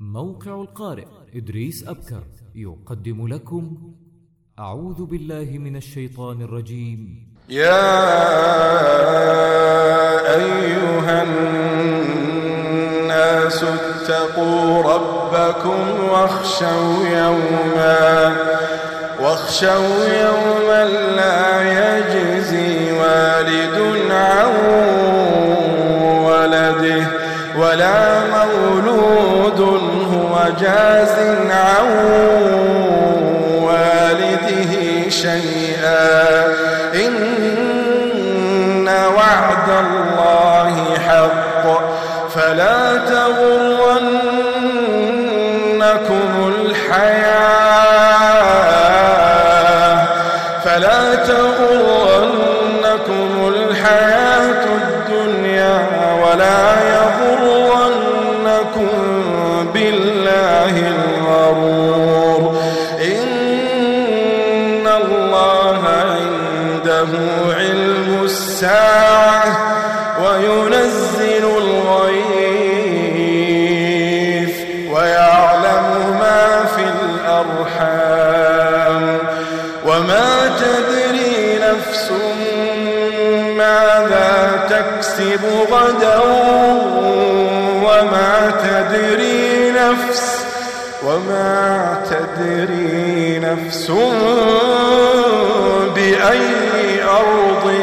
موقع القارئ إدريس أبكر يقدم لكم أعوذ بالله من الشيطان الرجيم. يا أيها الناس اتقوا ربكم واخشوا يوما لا يجزي والد عن ولده ولا مولود هو جاز عن والده شيئا إن وعد الله حق فلا تغرنكم الحياة الدنيا ولا يغرنكم بالله الغرور إن الله عنده علم الساعة وينزل الغيث ويعلم ما في الأرحام وما تدري نفس ماذا تكسب غدا وما تدري نفس بأي أرض